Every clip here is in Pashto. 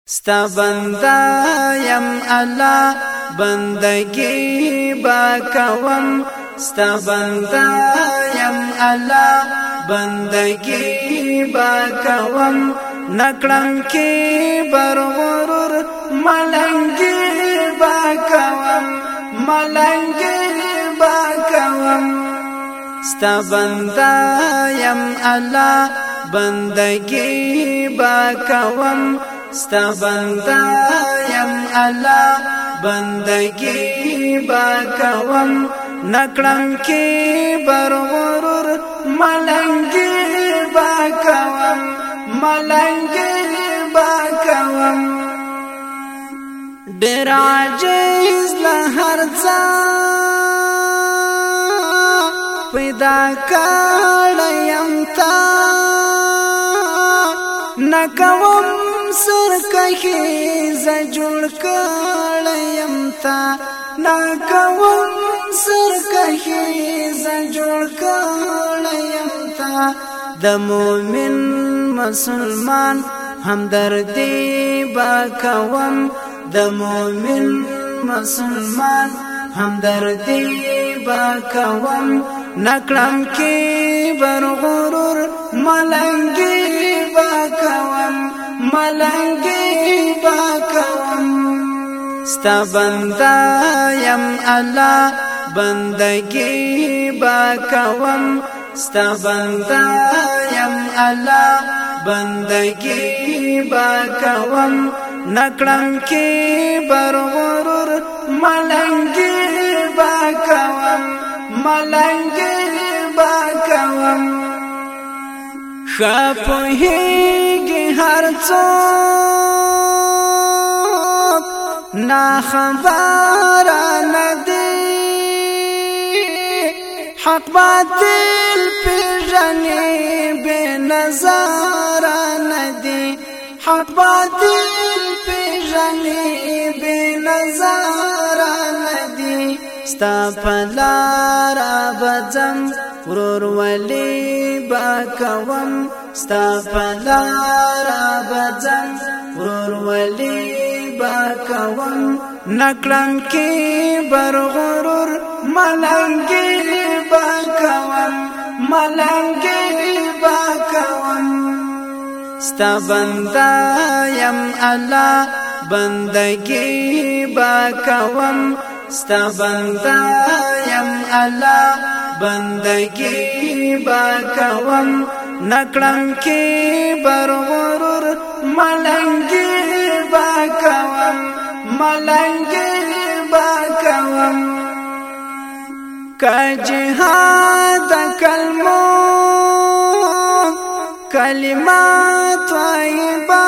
ستا بندا یم الله بندگی با کوم ستا بندا یم الله بندگی با کوم نکړم کی بر غرور ملنګي با کوم ملنګي با کوم ستا بندا یم الله بندگی با کوم ستا بندا یم الله بندگی با کوم نکړم کی بر غرور ملنګي با کوم ملنګي با کوم ډېر عاجز له هر ځا پیدا کړم تا نکوم سر کهی ز جوړ کړم تا نکوم سر کهی ز جوړ کړم تا د مؤمن مسلمان همدردی با کوم د مؤمن مسلمان همدردی با کوم نکړم کی بر غرور ملنګي با کوم ملنګي با کوم ستا بندا یم الله بندگی با کوم ستا بندا یم الله بندگی با کوم نکړم کی بر غرور ملنګي با کوم ملنګي با کوم خپهږي هر څوک نا خبر ندی حق باطل پیژنې بے نظر ندی حق باطل پیژنې بے نظر ندی ستا پلار بزم ورور ولی با کوم ستا پلار بزم ورور ولی با کوم نکړم کی بر غرور ملنګي با کوم ملنګي با کوم ستا بندا یم الله بندگی با کوم ستا بندا یم الله بندگی با کوم نکړم کی بر غرور ملنګي با کوم ملنګي با کوم کا جهاد کلمو کلمات طیبه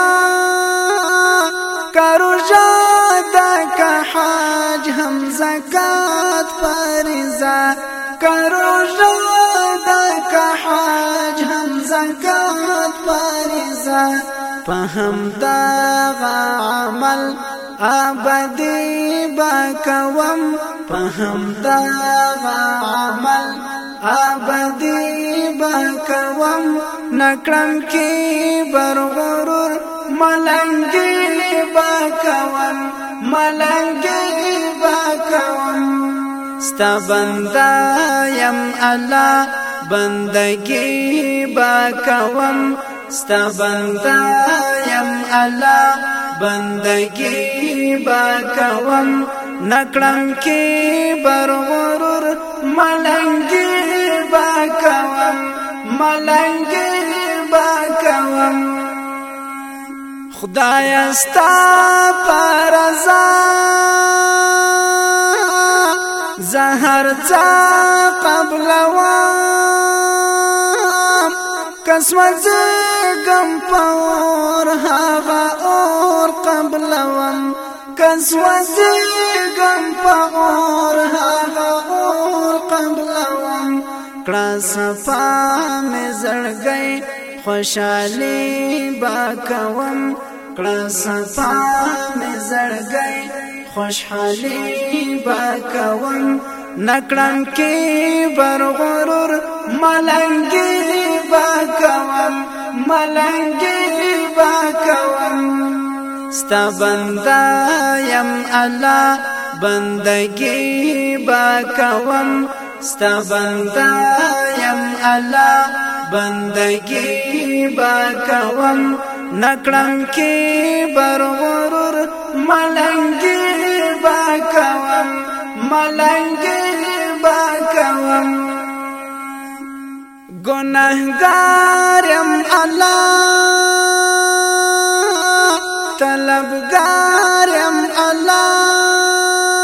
کروجا کا حاج هم زکات فرضا کروجا کا حاج هم زکات فرضا فهم دا عمل ابدی با کوم فهم دا عمل ابدی با کوم نکړم کی بر غرور ملنګي با کوم ملنګي با کوم ستا بندا یم الله بندگی با کوم ستا بندا یم الله بندگی با کوم نکړم کی بر غرور ملنګي با کوم ملنګي با کوم خدای استا پرزا زهر څا قبلوام قسمت غم پور هغه اور قبلوام قسمت غم پور هغه اور قبلوام کړه صفا مې زړګي خوشالي با کوم کړه صفا مې زړګي خوشحالي با کوم نکړم کی بر غرور ملنګي با کوم ملنګي با کوم ستا بندا یم الله بندگی با کوم ستا بندا یم الله بندگی با کوم نکړم کې بر غرور ملنګي با کوم ملنګي با کوم گناهګار یم الله طلبګار یم الله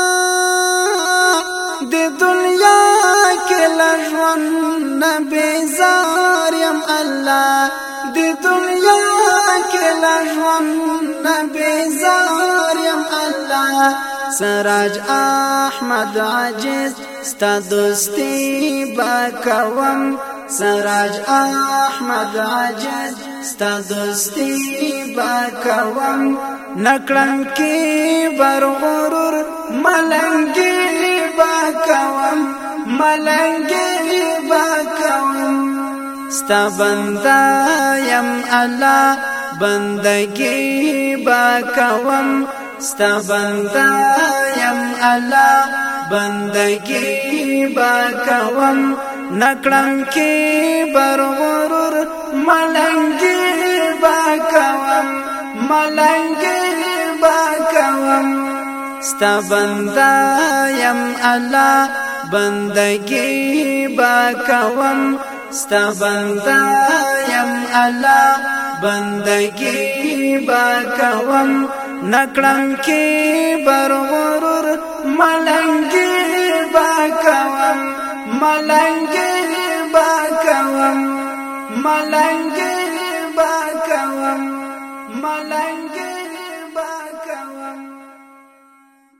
د دنیا کې لژوند بیزار یم الله د دنیا کې لژوند بیزار یم الله سراج احمد عاجز ستا دوستی با کوم سراج احمد عاجز ستا دوستی با کوم نکړم کې بر غرور ملنګي با کوم ملنګي با کوم ستا بندا یم الله بندگی با کوم ستا بندا یم الله بندگی با کوم نکړم کې بر غرور ملنګي با کوم ملنګي با کوم ستا بندا یم الله بندگی با کوم ستا بندا یم الله بندگی با کوم نکړم کې بر غرور ملنګي با کوم ملنګي با کوم ملنګي